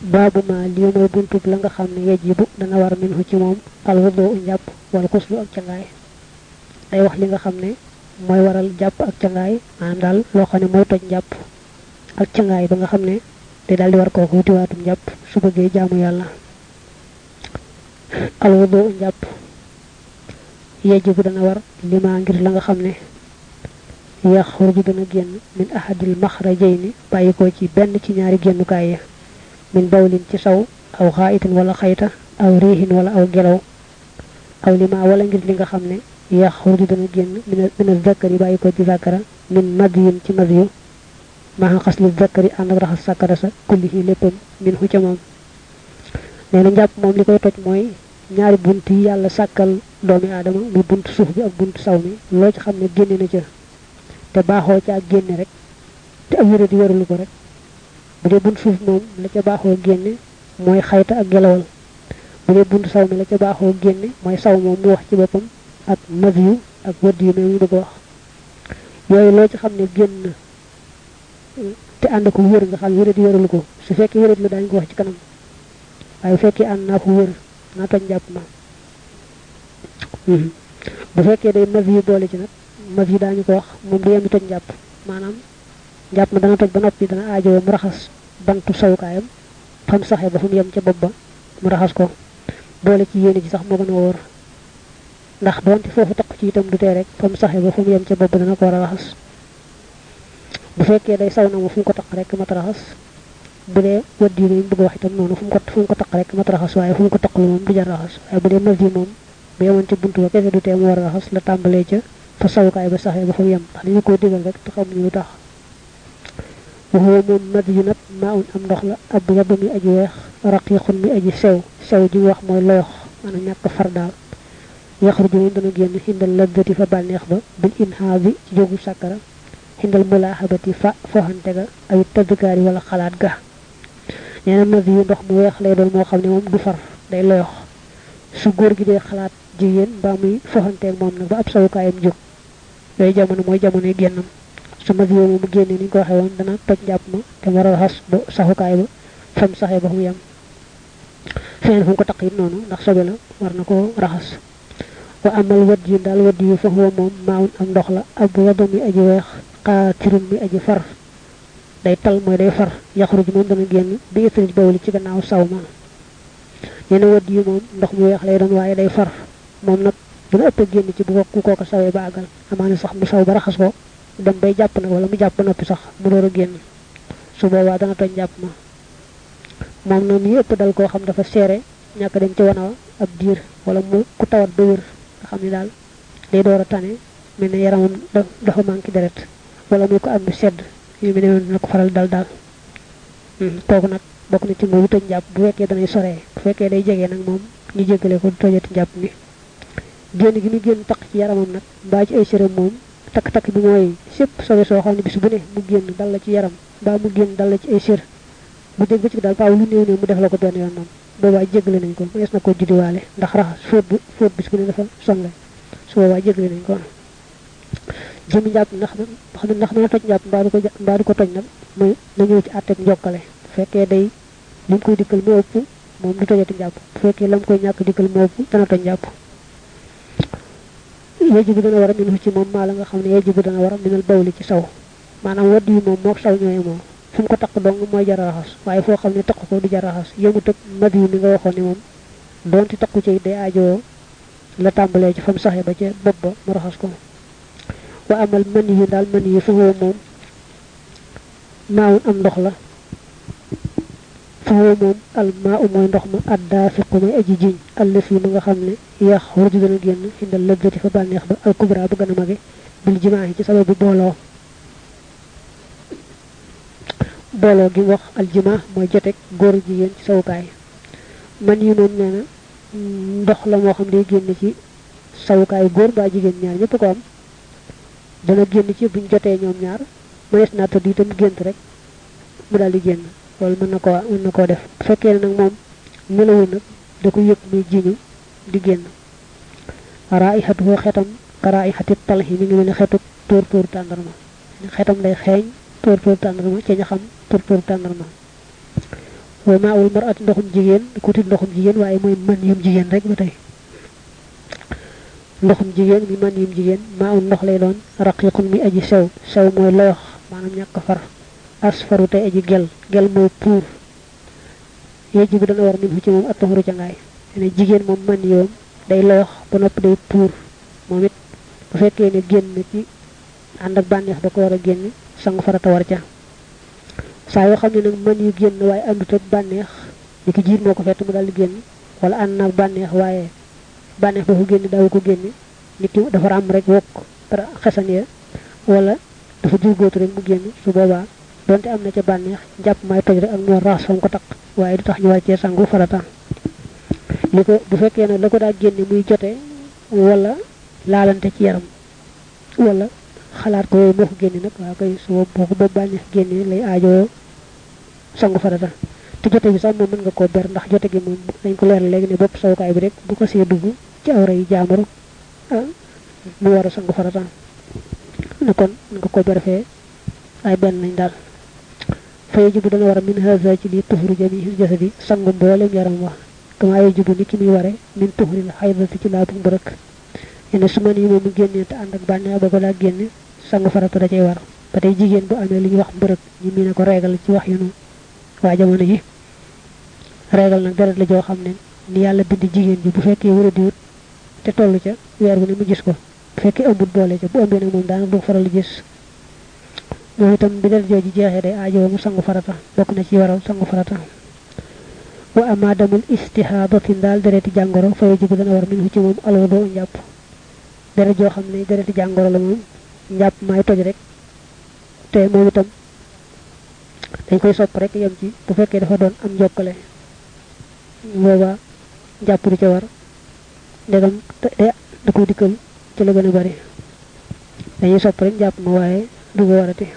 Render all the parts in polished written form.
babu ma li moy buntu la nga xamne yajibu dana war minhu ci mom al wudu njàpp wala kuslu ak cangaay day wax li nga xamne moy waral jàpp ak cangaay manam dal lo xamne moy toj njàpp ak cangaay ba nga xamne day dal di war ko wuti watum njàpp su bëgge jaamu yàlla al wudu njàpp yajibu dana war lima ngir la nga xamne yakhruju dana genn min ahadil makhrajayn bayiko ci benn ci ñaari gennukaay ya min bawlin ci saw aw khaitin wala khayta aw rihin wala aw gelaw aw lima wala ngir li nga xamne yakhruju dana genn min zakari bayiko ci zakara min madyin ci madyu ma khasli zakari and ak raxas sakara sa kullihi leppam min hu ci mom neena japp mom likoy toj moy ñaari buntu yalla sakal doomi adama mi buntu suuf bi ak buntu saw mi lo ci xamne genn na ci te baaxoo ca génne rek te am yëre di wërlu ko rek bu dee buntu suuf moom la ca baaxoo génne mooy xayta ak gelawal bu dee buntu saw mi la ca baaxoo génne mooy saw moom mu wax ci boppam ak madyu ak wëdd yu mel ni bëgg wax yooyu loo ci xam ne génn te ànd ko wër nga xam yëre di wërlu ko su fekkee yëre la daañu ko wax ci kanam waaye bu fekkee ànd naa ko wër naa toj jàpp ma bu fekkee day madyu boole ci nag mas yi dañu ko wax mom du yemi toj japp manam japp ma dana toj ba nopi dana aajo mu raxas bantu sawkayam fam saxé ba fam yem ci bobba mu raxas ko boole ci yene ci sax mo gëna wor ndax donti fofu tak ci itam du té rek fam saxé ba fam yem ci bobba dana ko wara raxas bu fekkee day saw na mu fu ko tak rek ma raxas bu dé waddi ni bëgg wax itam nonu fu ko tak rek ma raxas waye fu ko tak lu mom du jar raxas waye bu dé mas yi mom bu yemon ci buntu ba kessé du té mu wara raxas la tambalé ci fa sawkay ba saxé ba fa yam dañu ko digal rek te xam ñu tax wo mom madinat maun am ndox la ab yadu mi aji weex raqiqun mi aji sew ji wax moy lox ana ñak far dal yakhruju min dana genn hindal ladati fa banex ba bil inhabi ci jogu sakara hindal mulahabati fa fohante ga ay tadkari wala xalaat ga ñena madi ndox mu weex lay doon mo xamni mom du far day lox su góor gi day xalaat jigen ba muy fohante ak mom nak ba ab sawkayam jog day jamono moy jamono gennam sama diyo mu genné ni ko waxé won dana toj japp ma té wara has ba saxukay ba fam saxé ba fu yam feen fu ko takit nonu ndax sobe la war nako raxas wa amal wadi dal wadi fa huwa mom maun am ndox la ab wadami aji wex qatirun mi aji far day tal moy day far yakhruju mom dana genn bi itrij bawli ci gannaaw sawma ñene wadi mom ndox mu wex lay doon waye day far mom nak dina ëpp genn ci bu ko sawé ba agal amana sax mu saw ba raxas ko dem bay japp nak wala mu japp nopi sax mu doora genn su boba dana toj japp ma mom na mi ëpp dal ko xam dafa séré ñaka dem ci wana ab diir wala mu ku tawat do wër nga xamni dal day doora tané melni yaramam dafa manki deret wala mu ko am sedd yu mel na ko faral dal koku nak bok na ci mu toj japp bu wéké dañay soré bu féké day jégé nak mom ñu jéggalé ko tojati japp ni genn gi mi genn tak ci yaramam nak ba ci ay séré mom tak bi moy sepp sowe so xamni bis bu ne mu genn dal la ci yaram ba mu genn dal la ci ay sér bu dégg ci dal paaw lu néew mu def la ko ben yoon mom boba jéggalé nañ ko yes na ko jiddiwalé ndax raxas foot bis bu ne dafa sonlé su boba jéggalé nañ ko jëmi japp ndax na toj japp mbaa du ko toj nak moy na ñëw ci atté njokalé féké day lim koy dikkal mo ëpp mom du tojati japp féké lam koy ñak dikkal mo ëpp dana toj japp yajibu dana wara min ci mom mala nga xamne yajibu dana wara minal bawli ci saw manam waddi mom mok saw ñoy mom fu ko tak dong moy jara raxas waye fo xamne tak ko du jara raxas yemu tek madi mi nga waxone mom donti takku ci day aajo la tambalé ci fam saxé ba ci bob ba mu raxas ko wa amal man yi dal man yi fa mom maawun am ndox la fa mom al ma'u moy ndox ma adda fi ko may aji jiñ allafi ma nga xamne yakhruju dana genn hindal ladati fa banex ba al kubra bu gëna magé bil jima'i ci sababu bolo gi wax al jima' moy jotek gor jigen ci sawkay man yi mom neena ndox la mo xam day genn ci sawkay gor ba jigen ñaar ñepp ko am dana genn ci buñ joté ñom ñaar mënes na tuddi tam gënt rek mu dal di genn wal mën nako def fekkee nak mom melawu nak da ko yek muy jiñu di genn raihatu xetam karaihati talhi mi ngi mel xetu tour tandarma xetam lay xeñ tour tandarma ci ñaxam tour tandarma wa ma'ul mar'ati ndoxum jigéen ku tit ndoxum jigéen waaye mooy man yum jigéen rek ba tey ndoxum jigéen mi man yum jigéen ma'ul ndox lay doon raqiqun mi aji sew sew mooy loyox maanaam ñàkk far asfaru te aji gel mooy puur yeji bi dana war min ci moom at-tahuru ca ngaay ne jigéen moom man yoom day loyox ba noppi day puur moom it bu fekkee ne génn ci ànd ak bànneex da ko war a génn sangu farata war ca saa yoo xam ne nag man yu génn waaye àndut ak bànneex ni ki jiit moo ko fett mu daal di génn wala ànd naag bànneex waaye bànneex ba ko génn daaw ko génn nit ki dafa am rek wokk dara xesan ya wala dafa jurgóotu rek mu génn su boobaa donte am na ca bànneex jàpp may toj rek ak moo raas fam ko takk waaye du tax ñu war cee sangu farata li ko bu fekkee nag la ko daa génne muy jote wala laalante ci yaram wala xalaat ko yooyu moo ko génne nag waa koy su boo ko ba bànneex génne lay aajoo sangu farata te jote bi sax moom mën nga koo ber ndax jote gi moom dañ ko leeral léegi ne bopp sawukaay bi rek bu ko see dugg ci awra yi jaamuru mu war a sangu farata ne kon nga ko ber fee ay benn lañ daal fa yajibu dana war a min haza ci li tuhru jami'il jasadi sangu mboolem yaram wax kama yajibu ni ki muy ware min tuhril haydati ci laabu mbërëk ene su man yi moom mu génnee te ànd ak bànneex ba ko daa génne sangu farata da cay war ba tey jigéen bu amee li ñuy wax mbërëk ñu mii ne ko régal ci wax yu nu waa jamono ji régal nag deret la joo xam ne ni yàlla bind jigéen ji bu fekkee wara diwut te toll ca weer bu ne mu gis ko bu fekkee ëmbut boole ca bu ëmbee nag moom daanaka du faral gis moom itam bi deret jooju jeexee day aajoo mu sangu farata bokk na ci waral sangu farata wa ama damul istihadatin daal dereti jàngoro fa yajibu dana war min ci moom alwudu njàpp deret joo xam ne dereti jàngoro la moom njàpp maay toj rek te moom itam dañ koy sopp rek yam ci bu fekkee dafa doon am jokkale booba njàpp du ca war ndegam da ko dikkal ci la gën a bari dañuy sopp rek njàpp ma waaye du ko warati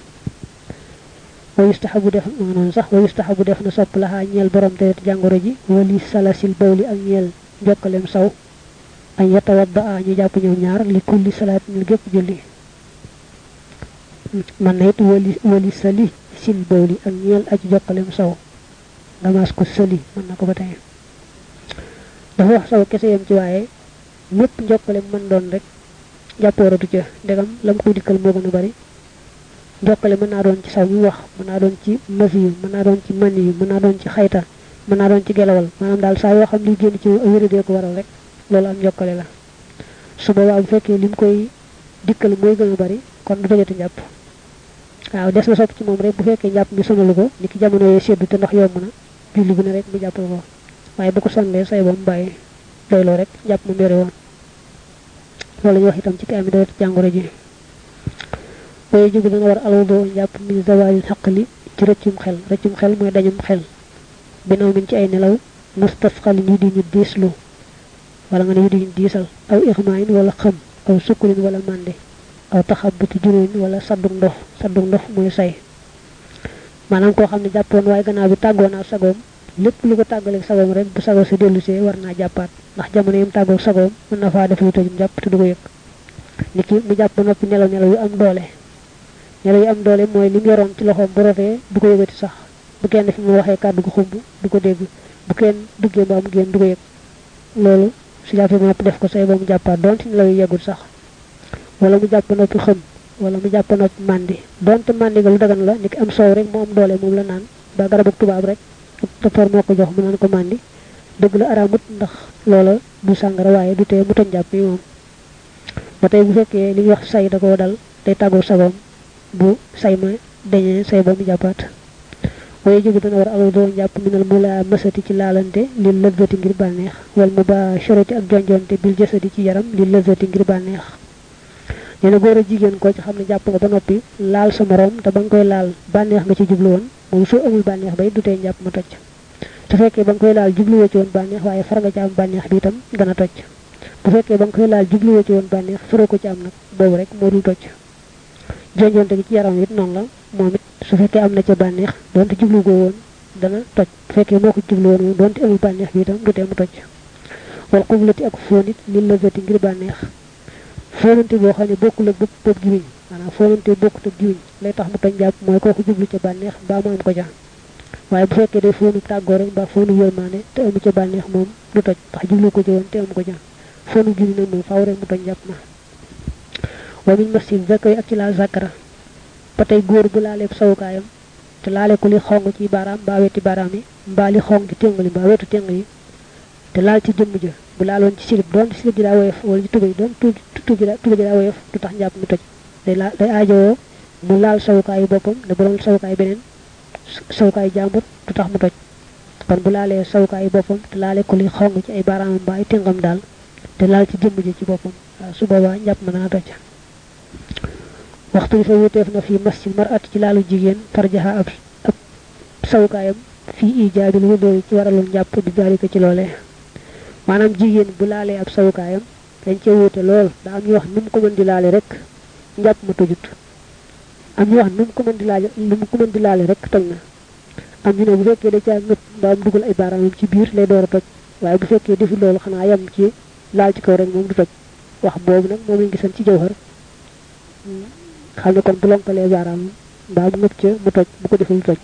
wa yustahabu def non sax wa yustahabu def na sopp la ñeel borom deret jàngoro ji wali salasil bawli ak ñeel jokkalem saw ay yatawadda ñu jàpp ñëw ñaar li kulli salat ñu gépp julli man na it wali sali sil bawli ak ñeel aji jokkalem saw nga mas ko sali man na ko ba tey dafa wax saw kese yam ci waaye ñëpp jokkalem man doon rek jàppooratu ca ndegam lam ko dikkal moo gën a bari jokkale mën naa doon ci saw mi wax mën naa doon ci masi yu mën naa doon ci man yu mën naa doon ci xayta mën naa doon ci gelawal maanaam daal saa yoo xam li génn ci wéradee ko waral rek loolu am jokkale la su boobaa bu fekkee lim koy dikkal mooy gën a bari kon du tojati njàpp waaw des na sopp ci moom rek bu fekkee njàpp mi sonalu ko ni ki jamono yee seddu te ndox yomb na julli bu ne rek mu jàppal ko waaye bu ko sonnee say ba mu bàyyi doyloo rek jàpp mu mbére woon loolu ñu wax itam ci ki ami dawet jàngoro ji way jugu dana war alwudu njàpp min zawalil xaqli ci rëccum xel mooy dañum xel binaw min ci ay nelaw mustasxalin yu di ñu diislu wala nga ne yu di ñu diisal aw ixmaayin wala xam aw sukkulin wala màndi aw taxabuti juróin wala saddug ndox mooy say maanaam koo xam ne jàppoon waaye gannaaw bi tàggoo naa sagoom lépp lu ko tàggaleeg sagoom rek bu sagoo si dellusee war naa jàppaat ndax jamono yim tàggoog sagoom mën na faa def lu tojum jàpp te du ko yëg nit ki mu jàpp ba noppi nelaw yu am doole nelaw yu am doole mooy li mu yoroon ci loxoom bu rotee du ko yëgati sax bu kenn fi mu waxee kàddu gu xumb du ko dégg bu kenn duggee ba am génn du ko yëg loolu su jàppee ba noppi def ko say ba mu jàppaat donte nelaw yu yeggul sax wala mu jàpp ba noppi xëm wala mu jàpp ba noppi màndi donte màndi nga lu dagan la ni ki am soow rek moo am doole moom la naan ba garabu tubaab rek docteur moo ko jox mu naan ko màndi dëgg la araamut ndax loola du sàngara waaye du tee mu toj jàpp yi moom ba tey bu fekkee li ñuy wax say da koo dal day tàggoo sagoom bu say ma dañee say ba mu jàppaat waaye jógu dana war alal doo jàpp minal mu la masati ci laalante li lëzzati ngir bànneex wal mu ba shoroti ak jonjonte bil jasadi ci yaram li lëzzati ngir bànneex nee na góor a jigéen koo ci xam ne jàpp nga ba noppi laal sa morom te ba nga koy laal bànneex nga ci jublu woon moom soo amul bànneex bay du tee njàpp ma toj su fekkee ba nga koy laal jubluwoo ci woon bànneex waaye far nga ci am bànneex bi itam dana toj bu fekkee ba nga koy laal jubluwoo ci woon bànneex faroo ko ci am nag boobu rek moo dul toj jonjonte gi ci yaram it noonu la moom it su fekkee am na ca bànneex donte jublu goo woon dana toj bu fekkee moo ko jublu woon moom donte amul bànneex bi itam du tee mu toj wal xublati ak fóonit li lëzati ngir bànneex fóonante boo xam ne bokkul ak bopp giwiñ maanaam fóonante bokkut ak giwiñ lay tax mu toj jàpp mooy kooku jublu ca bànneex mbaa mu am ko ja waaye bu fekkee day foonu tàggoo rek mbaa foonu yërmaane te amu ca bànneex moom du toj ndax jublu ko ci woon te amu ko ca foonu julli nag moom faaw rek mu toj njàpp ma wa min masjid zakay ak ci laal zakara ba tey góor bu laaleeb sawukaayam te laale ko li xong ci baaraam mbaa weti baaraam yi mbaa li xong ci téngali mbaa wetu téngal yi te laal ci jëmm ja bu laaloon ci silib doon silib ji daa woyof wala ci tubay doon tuba ji daa woyof du tax njàpp mi toj day aajowoo mu laal sawukaayu boppam da bu doon sawukaay beneen sawukaayu jàmbur du tax mu toj kon bu laalee sawukaayu boppam te laale ko li xong ci ay baaraamam mbaa ay téngam daal te laal ci jëmm ji ci boppam waaw su boobaa njàpp ma dana toj waxtu bi fa wuteef na fii masjid mar'at ci laalu jigéen farjaha ab sawukaayam fii ijaabil wudoy ci waralul njàpp di daalika ci loolee maanaam jigéen bu laalee ab sawukaayam dañ cee wuute lool daa am ñu wax nu mu ko mën di laale rek njàpp ma tojut am ñu wax nu mu ko mën di laale rek toj na am ñu ne bu fekkee da caa nëpp mbaa mu dugal ay baaraamam ci biir lay door a toj waaye bu fekkee defu loolu xanaa yam ci laal ci kaw rek moom du toj wax boobu nag moom lañ gisan ci jawhar xam ne kon bu lonkalee baaraamam mbaa mu nëpp ca mu toj bu ko deful toj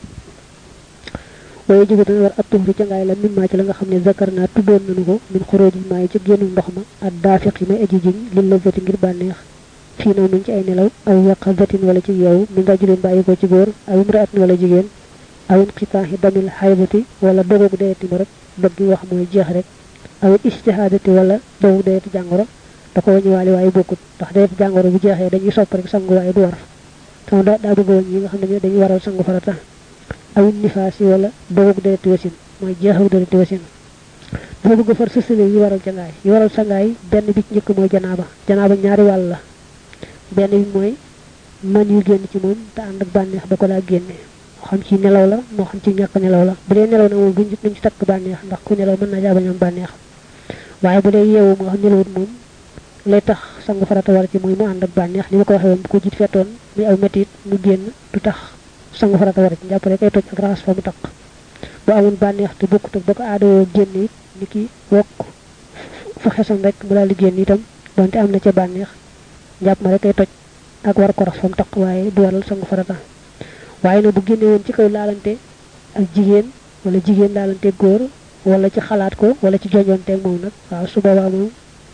waaye jóge dana war ab tuxri ca ngaay la min maa ci la nga xam ne zakar naa tuddoon nañu ko min xuróoji maa yi ci génnu ndox ma ak daafiq yi may aji jiñ lil la zati ngir bànneex fii naw min ci ay nelaw aw yaqa zatin wala ci yow min rajulin bàyyi ko ci góor aw imraatin wala jigéen aw inqitaahi damil xaybati wala dogoog dayeti ma rek bëgg wax mooy jeex rek aw istihaadati wala dogoog dayeti jàngoro da ko wañuwaale waaye bokkut ndax dayeti jàngoro bu jeexee dañuy sopp rek sangu waaye du war sama daa bëgg woon yi nga xam ne dañuy waral sangu farata aw nifaasi wala dogoog dereti wasin mooy jeexaw dereti wasin dafa bëgg far sësale yi waral cangaay yi waral sangaay benn bi ci njëkk mooy janaaba ñaari wàll la benn bi mooy man yu génn ci moom te ànd ak bànneex da ko laa génne moo xam ci nelaw la moo xam ci ñàkk nelaw la bu dee nelaw na moom duñ ci takk bànneex ndax ku nelaw mën naa jaabañam bànneex waaye bu dee yeewu moo xam nelawut moom lay tax sangu farata war ci mooy mu ànd ak bànneex li ma ko waxee woon bu ko jiit fettoon muy aw metit mu génn du tax sangu farata war ci njàpp rek ay toj ak raxas fa mu taq bu amoon bànneex te bokkut ak ba ko aadoo génn it ni ki wokk fa xesam rek mu daal di génn itam donte am na ca bànneex njàpp ma rek ay toj ak war ko rax fa mu taq waaye du waral sangu farata waaye nag bu génne woon ci kaw laalante ak jigéen wala jigéen laalante góor wala ci xalaat ko wala ci jojonteeg moom nag waaw su boobaa moom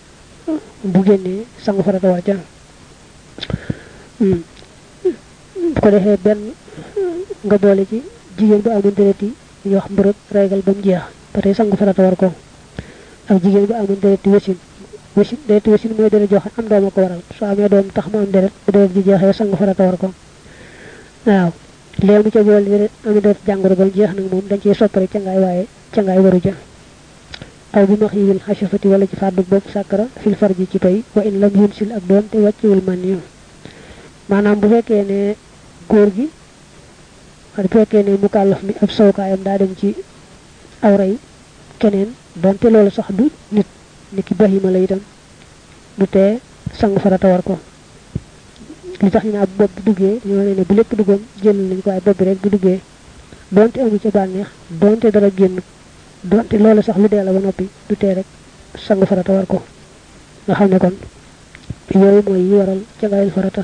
bu génnee sangu farata war ca bu ko defee benn nga boole ci jigéen bu amoon deret yi ñu wax mbërëg régal ba mu jeex ba tey sangu farata war ko ak jigéen bu amoon deret yi deret wasin mooy deret joxe am doom a ko waral soo amee doom tax mu am deret bu deret ji jeexee sangu farata war ko waaw léegi mu ca boole deret amee deret jàngoro ba mu jeex nag moom dañ ciy soppare cangaay waaye cangaay waru ja aw bi max yiwil xasafati wala ci fàddu bopp sàkkara fil farji ci pay wa in lam yun sil ak doon te wàcciwul man yu maanaam bu fekkee ne góor gi bu fekkee ne mukallaf mi ab sawkaayam daa dem ci awray keneen donte loolu sax du nit ni ki bahima la itam du tee sangu farata war ko li tax ñu ne ab bopp bu duggee dañoo ne bu lépp duggoon jël nañ ko ay bopp bi rek bu duggee donte amu ca bànneex donte dara génn donte loolu sax lu dee la ba noppi du tee rek sangu farata war ko nga xam ne kon yooyu mooy yi waral cangaayul farata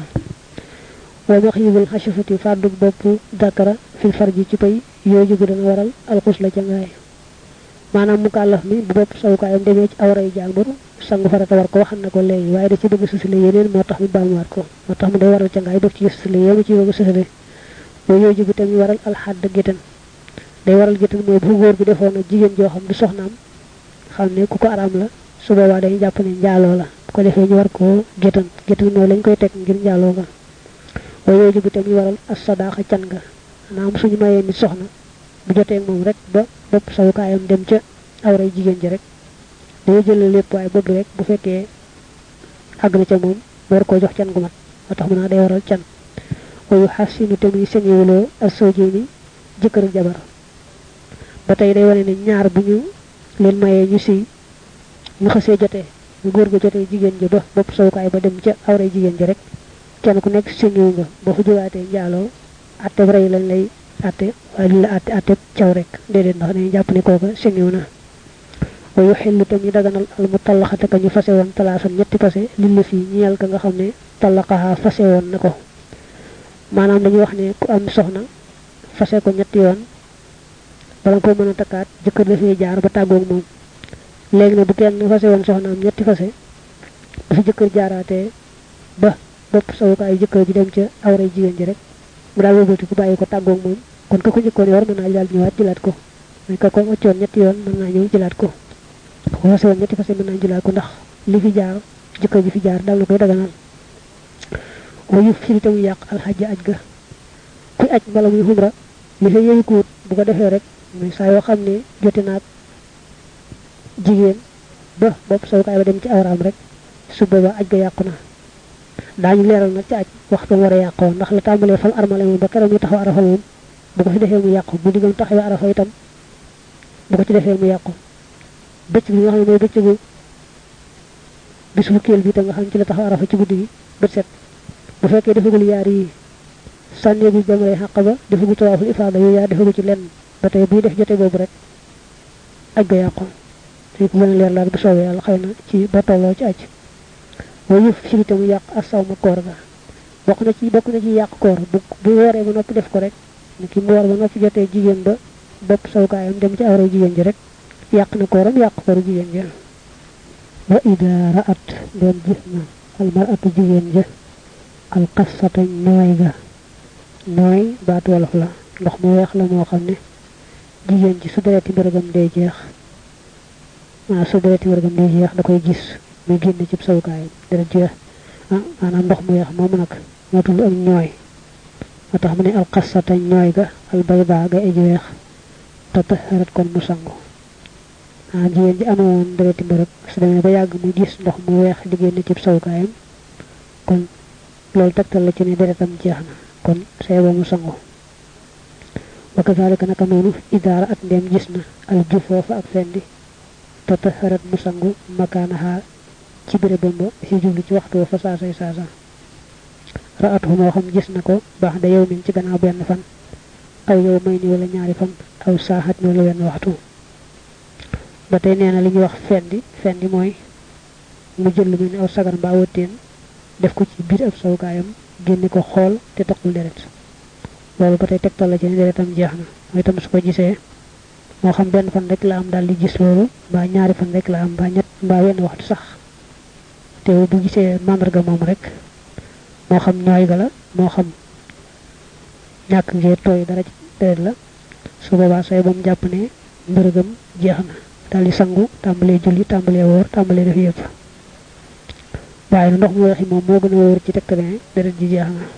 wa max yibul xasafati fàddu bopp dakara fil farji ci pay yooyu jógu dana waral alxus la cangaay maanaam mukallaf mi bu bopp sawukaayam demee ci awray jàmbur sangu farata war ko waxal na ko léegi waaye da ci bëgg sësale yeneen moo tax mu baamuwaat ko moo tax mu day waral cangaay def ci sësale yéemu ci bëgg sësale mooy yooyu jógu tamit waral alxadd gétan day waral gétan mooy bu góor bi defoon ak jigéen joo xam du soxnaam xam ne ku ko araam la su boobaa dañuy jàpp ne njaaloo la bu ko defee ñu war koo gétan mooy lañ koy teg ngir njaaloo ga waaye yooyu jógu tamit waral as sadaaxa can nga maanaam suñu mayee nit soxna bu jotee moom rek ba bopp sawukaayam dem ca awray jigéen ji rek dañuy jël lépp waaye bopp rek bu fekkee àgg na ca moom war koo jox can gu mat moo tax mu naa day waral can wayu xasinu tamit señewuloo ak sawjini jëkkër ak jabar ba tey day wane ne ñaar bu ñu leen mayee ñu siy ñu xasee jotee bu góor ga jotee jigéen ji ba bopp sawukaay ba dem ca awray jigéen ji rek kenn ku nekk señewu nga boo fa jógaatee njaaloo atte rey lañ lay atte waaye li la atte caw rek déedéet ndax dañuy jàpp ne kooka señew na wayu xellu tamit daganal al mu tallaxate ka ñu fase woon talaasan ñetti fase li la fii ñeel ka nga xam ne tallaxaha fase woon na ko maanaam dañuy wax ne ku am soxna fase ko ñetti yoon bala ko mën a takkaat jëkkër dafay jaar ba tàggoog moom léegi nag bu kenn fase woon soxnaam ñetti fase bu fi jëkkër jaaraatee ba bopp sawukaayu jëkkër ji dem ca awray jigéen ji rek mu daal wëlbati ku bàyyi ko tàggoog moom kon ka ko njëkkoon yor mën naa daal ñëwaat jëlaat ko mooy ka ko waccoon ñetti yoon mën naa ñëw jëlaat ko ko fase woon ñetti fase mën naa jëlaat ko ndax li fi jaar jëkkër ji fi jaar daal na koy daganal wayu firi tamu yàq alxajja aj ga kuy aj mbala muy xumra li fa yëyu kuut bu ko defee rek muy saa yoo xam ne jote naag jigéen ba bopp sawukaay ba dem ci awraam rek su booba aj ga yàqu na daañu leeral nag ci aj waxtu war a yàqoo ndax la tàmbalee fal armale moom ba keroog ñu taxaw arafa moom bu ko fi defee mu yàqu bu diggam taxawee arafa itam bu ko ci defee mu yàqu bëccëg bi nga xam ne mooy bëccëgu bis fukkeel bi tam nga xam ne ci la taxaw arafa ci guddi gi bët set bu fekkee defagul yaar yi sànneegu jamray xàq ba defagu tawaaful ifaada yooyu yaa defagu ci lenn ba tey buy def jote boobu rek aj ga yàqu te ko gën a leer laal bu soobee yàlla xëy na ci ba tolloo ci aj mooy yëf firite mu yàq asaw ma koor ga bokk na ci yàq koor bu wooree ba noppi def ko rek ni ki mu woor ba noppi jotee jigéen ba bopp sawukaayam dem ci awra jigéen ji rek yàq na kooram yàq kooru jigéen ja wa ida ra'at doon gis na almaratu jigéen ja alqasata nooy ga nooy baatu wolof la ndox mu weex la moo xam ne jigéen ji su dereti mbërëgam day jeex su dereti mbërëgam day jeex da koy gis muy génn ci sawukaayam deret jeex maanaam ndox mu weex moomu nag moo tudd ak ñooy moo tax mu ne alqasata ñooy ga albayda ga aji weex tataharat kon mu sangu jigéen ji amoon dereti mbërëg su demee ba yàgg muy gis ndox mu weex di génn ci sawukaayam kon loolu tegtal la ci ne deretam jeex na kon say ba mu sangu wa kazalika naka noonu idaara at ndem gis na al jufoofa ak fendi tataharat mu sangu makaanaha ci bérébam ba si jublu ci waxtu fa saasay saasa ra'at hu moo xam gis na ko baax da yow min ci gannaaw benn fan aw yow may ni wala ñaari fan aw saaxat ni wala wenn waxtu ba tey nee na li ñuy wax fendi mooy mu jël lu mel ni aw sagar mbaa wëtteen def ko ci biir ab sawukaayam génne ko xool te taxul deret loolu ba tey tegtal la ci ne deretam jeex na mooy itam su ko gisee moo xam benn fan rek la am daal di gis loolu mbaa ñaari fan rek la am mbaa ñett mbaa wenn waxtu sax te bu gisee màndarga moom rek moo xam ñooy ga la moo xam ñàkk ngee tooy dara ci deret la su boobaa say ba mu jàpp ne mbërëgam jeex na daal di sangu tàmbalee julli tàmbalee woor tàmbalee def yëpp waaye ndox mu weexi moom moo gën a wóor ci tegtale deret ji jeex na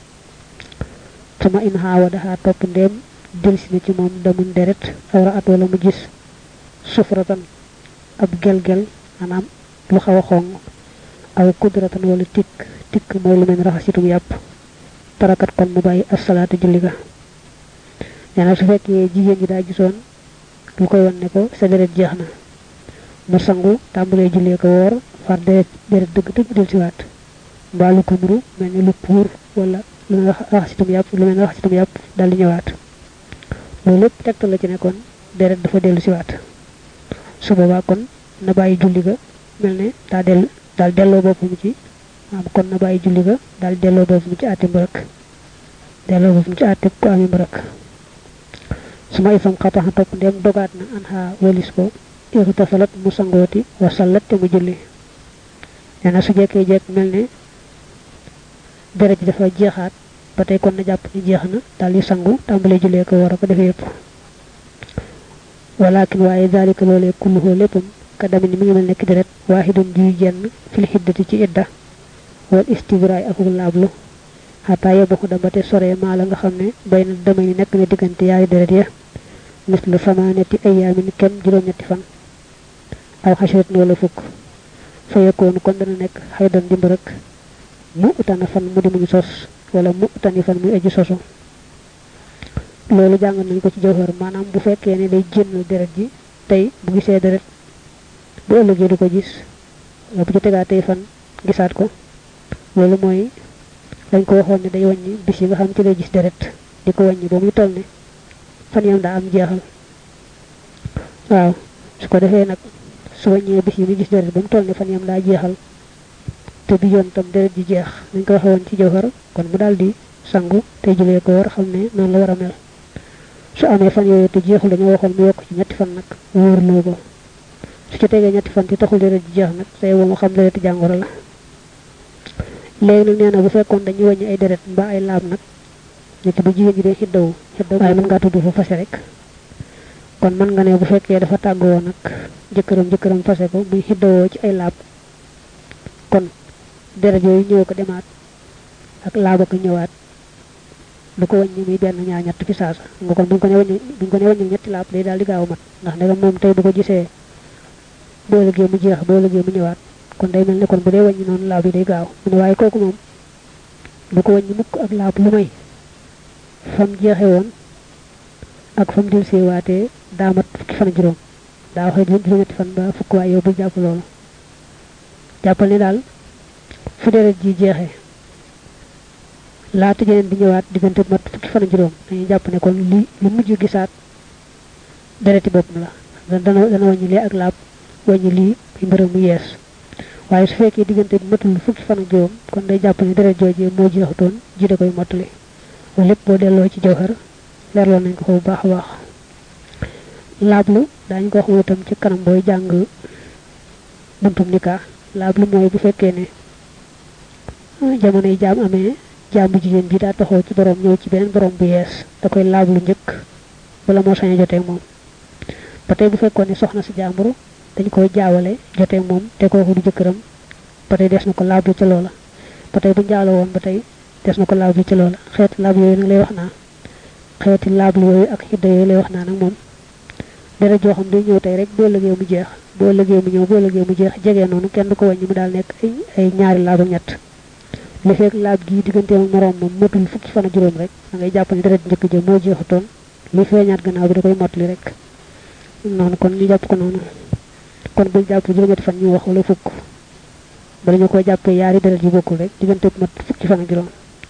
sama in xaawa daxaa topp ndéem delsi na ci moom damun deret awra at wala mu gis sufratan ab gel-gel maanaam lu xaw a xong aw kudratan wala tikk mooy lu mel raxasitum yàpp tarakat kon mu bàyyi asalaatu julli ga nee na su fekkee jigéen ji daa gisoon lu koy wan ne ko sa deret jeex na mu sangu tàmbalee jullee ko woor far deret dëgg del si waat mbaa lu ko nuru mel ni lu puur wala lu mel raxasitum yàpp daal di ñëwaat loolu lépp tegtal la ci ne kon deret dafa dellu si waat su boobaa kon na bàyyi julli ga mel ne daal delloo boppam ci kon na bàyyi julli ga daal delloo boppam ci àtte mbërëk delloo boppam ci àtte ku ami mbërëk su ma ifam xataxa topp ndem dogaat na an xaa walis ko irtasalat mu sangooti wa sallat te mu julli nee na su jekkee jekk mel ne deret ji dafa jeexaat ba tey kon na jàpp ni jeex na daal di sangu tàmbalee jullee ko war a ko defee yëpp walakin waaye zalika loolee kulluhoo léppam ka dami ni mi ngi mel nekk deret waahidun juy jenn fil xiddati ci idda wal istibraay akuk laablu xataa yebaxu dambate sore maa la nga xam ne bay na damay nekk na diggante yaari deret ya mislu samaanati ayaamin kem juróom-ñetti fan aw xasiratin wala fukk fa yekoonu kon dana nekk xaydan di mbërëk mu utana fan mu di muñu sos wala mu utani fan muy aji soso loolu jàng nañ ko ci jawhar maanaam bu fekkee ne day génn deret ji tey bu gisee deret bu ëllëgee du ko gis bu ci tegaatee fan gisaat ko loolu mooy dañ ko waxoon ne day wàññi bis yi nga xam ci lay gis deret di ko wàññi ba muy toll ne fan yam daa am jeexal waaw su ko defee nag su wàññee bis yi muy gis deret ba mu toll ne fan yam daa jeexal te bi yoon tam deret ji jeex dañ ko waxee woon ci jawhar kon mu daal di sangu te julee ko war xam ne noonu la war a mel su amee fan yooyu te jeexul dañoo waxoon mu yokk ci ñetti fan nag wóorloo ko su ci tegee ñetti fan te taxul deret ji jeex nag say woo mu xam dereti jàngoro la léegi nag nee na bu fekkoon dañuy wàññi ay deret mbaa ay laab nag nit bu jigéen ji dee xiddawu waaye mën ngaa tudd fa fase rek kon mën nga ne bu fekkee dafa tàggoo nag jëkkëram fase ko muy xiddawoo ci ay laab kon deret yooyu ñëw ko demaat ak laaba ko ñëwaat du ko wàññi muy benn ñaar ñett fi saasa nga kon buñ ko ne wàññi ñetti laab day daal di gaaw mat ndax ndegam moom tey bu ko gisee boo lëgee mu jeex boo lëgee mu ñëwaat kon day mel ne kon bu dee wàññi noonu laab yi day gaaw mu ne waaye kooku moom du ko wàññi mukk ak laab lu may fam jeexe woon ak fam del see waatee daa mat fukki fan juróom daa waxee juróom-ñetti fan ba fukk waaye yow bu jàpp loolu jàppal ni daal fu deret ji jeexee laata jeneen di ñëwaat diggante mat fukki fan juróom dañuy jàpp ne kon li mujj gisaat dereti boppam la dana wàññi lee ak laab wàññi lii bi mbërëm mu yees waaye su fekkee diggante bi matul fukki fan ak juróom kon day jàpp ne deret joojee moo jeexutoon ji da koy mottali loolu lépp boo delloo ci jawhar leerloon nañ ko bu baax a baax laablu daañu ko wax mu itam ci kanam booy jàng buntum nikaa laablu mooy bu fekkee ne jamono yi jaam amee jaam bu jigéen bi daa taxaw ci borom ñëw ci beneen borom bu yees da koy laablu njëkk bala moo sañ a jotee moom ba tey bu fekkoon ne soxna si jàmbur dañ koy jaawale jotee moom te kooku du jëkkëram ba tey des na ko laablu ca loola ba tey bu njaaloo woon ba tey des na ko laablu ca loola xeeti laablu yooyu nag lay wax naa xeeti laablu yooyu ak xidda yooyu lay wax naa nag moom dara joo xam day ñëw tey rek boo lëgee mu jeex boo lëgee mu ñëw boo lëgee mu jeex jegee noonu kenn du ko wàññi mu daal nekk ay ñaari laab ak ñett li fekk laab gii digganteem ak moroom moom matul fukki fan ak juróom rek da ngay jàpp ne deret njëkk ja moo jeexutoon li feeñaat gannaaw bi da koy mottali rek noonu kon ñu jàpp ko noonu kon bul jàpp juróom-ñetti fan ñu wax wala fukk bala ñu koy jàppee yaari deret yu bokkul rek diggante mat fukki fan ak juróom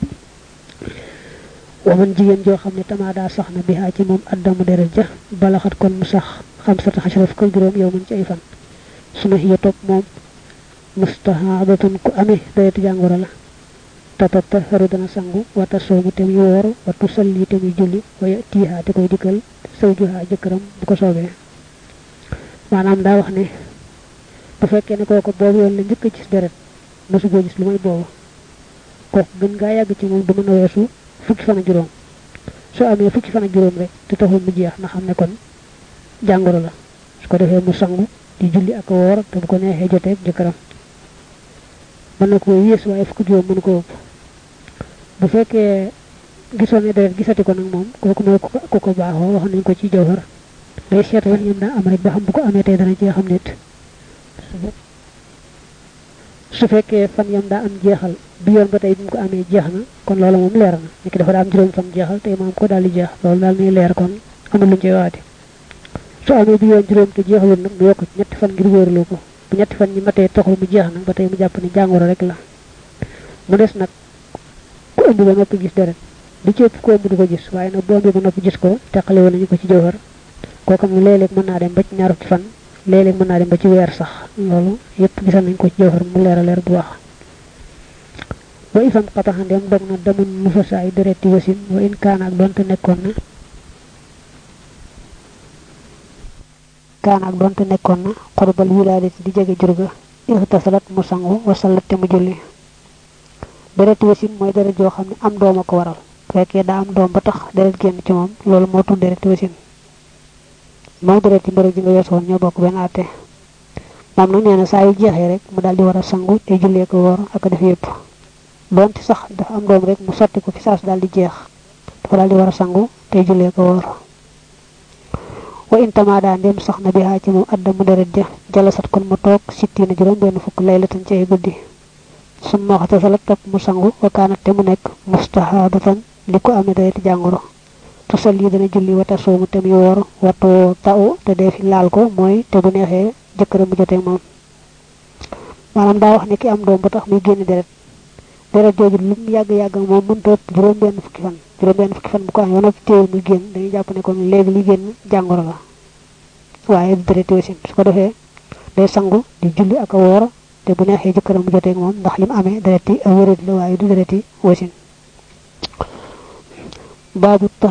waman jigéen joo xam ne tamaada sax na bihaa ci moom addamu deret ja balaxat kon mu sax xam sata xasara fukk ak juróom yow mën ci ay fan suma xiya topp moom mustahadatun ku amee deretu jàngoro la tatataharu dana sangu wata soomu te muy woor watu salli te muy julli waya tiihaa te koy dikkal sawjuhaa jëkkëram bu ko soobee maanaam daa wax ne bu fekkee ne kooku boobu yoon la njëkk a gis deret mosu koo gis lu may boobu kooku gën ngaa yàgg ci moom du mën a weesu fukki fan ak juróom soo amee fukki fan ak juróom rek te taxul mu jeex na xam ne kon jàngoro la su ko defee mu sangu di julli ak woor te bu ko neexee jotee jëkkëram mën na ko yées waaye fukki juróom mënu ko ëpp bu fekkee gisoon ne deret gisati ko nag moom kooku mooy ku ko baaxoo wax nañ ko ci jawhar day seet wan ñam daa am rek ba xam bu ko amee tey dana jeexam nit su fekkee fan yam daa am jeexal bi yoon ba tey bi mu ko amee jeex na kon loolu moom leer na ni ki dafa daa am juróom fan jeexal tey moom ko daal di jeex loolu daal nay leer kon amul luñ koy waati su amee bi yoon juróom te jeexalul nag mu yokk ci ñetti fan ngir wóorlu ko bu ñetti fan ñi matee taxul mu jeex nag ba tey mu jàpp ni jàngoro rek la mu des nag ku ëmb ba noppi gis deret di ci ëpp ku ëmb du ko gis waaye nag bu ëmbee ba noppi gis ko teqale woon nañu ko ci jawhar kooku mu léeg-léeg mën naa dem ba ci ñaar fukki fan léeg-léeg mën naa dem ba ci weer sax loolu yëpp gisal nañ ko ci jawhar mu leer a leer bu baax wa ifam xataxandem dog na damun nufasaay dereti wasin wa in kaanaak doonte nekkoon na xorbal wilaadati di jege jurga ixtasalat mu sangu wasalat te mu julli dereti wasin mooy deret joo xam ne am doom a ko waral fekkee daa am doom ba tax deret génn ci moom loolu moo tudd dereti wasin moom dereti mbërëg ji nga weesoon ñoo bokk benn àtte moom nag nee na saa yu jeexee rek mu daal di war a sangu te jullee ko woor ak def yëpp doonte sax dafa am doom rek mu sotti ko fi saas daal di jeex dafa daal di war a sangu te jullee ko woor wa intamaada ndem sax na bihaa ci moom addamu deret ja jalasat kon mu toog sittiina juróom benn fukk laylatan ci ay guddi summa xatasalat topp mu sangu wa kaanat te mu nekk mustahaadatan li ko amee dereti jàngoro tosal yi dana julli wata soomu te muy woor watoo tau te dee fi laal ko mooy te bu neexee jëkkëram bu jotee moom maanaam daa wax ne ki am doom ba tax muy génn deret jooju lu mu yàgg-yàgg moom mënta ëpp juróom benn fukki fan bu ko amee woon téewul muy génn dañuy jàpp ne kon léegi li génn jàngoro la waaye du dereti wasin su ko defee day sangu di julli ak a woor te bu neexee jëkkëram bu jotee moom ndax li mu amee dereti wéradi la waaye du dereti wasin baabu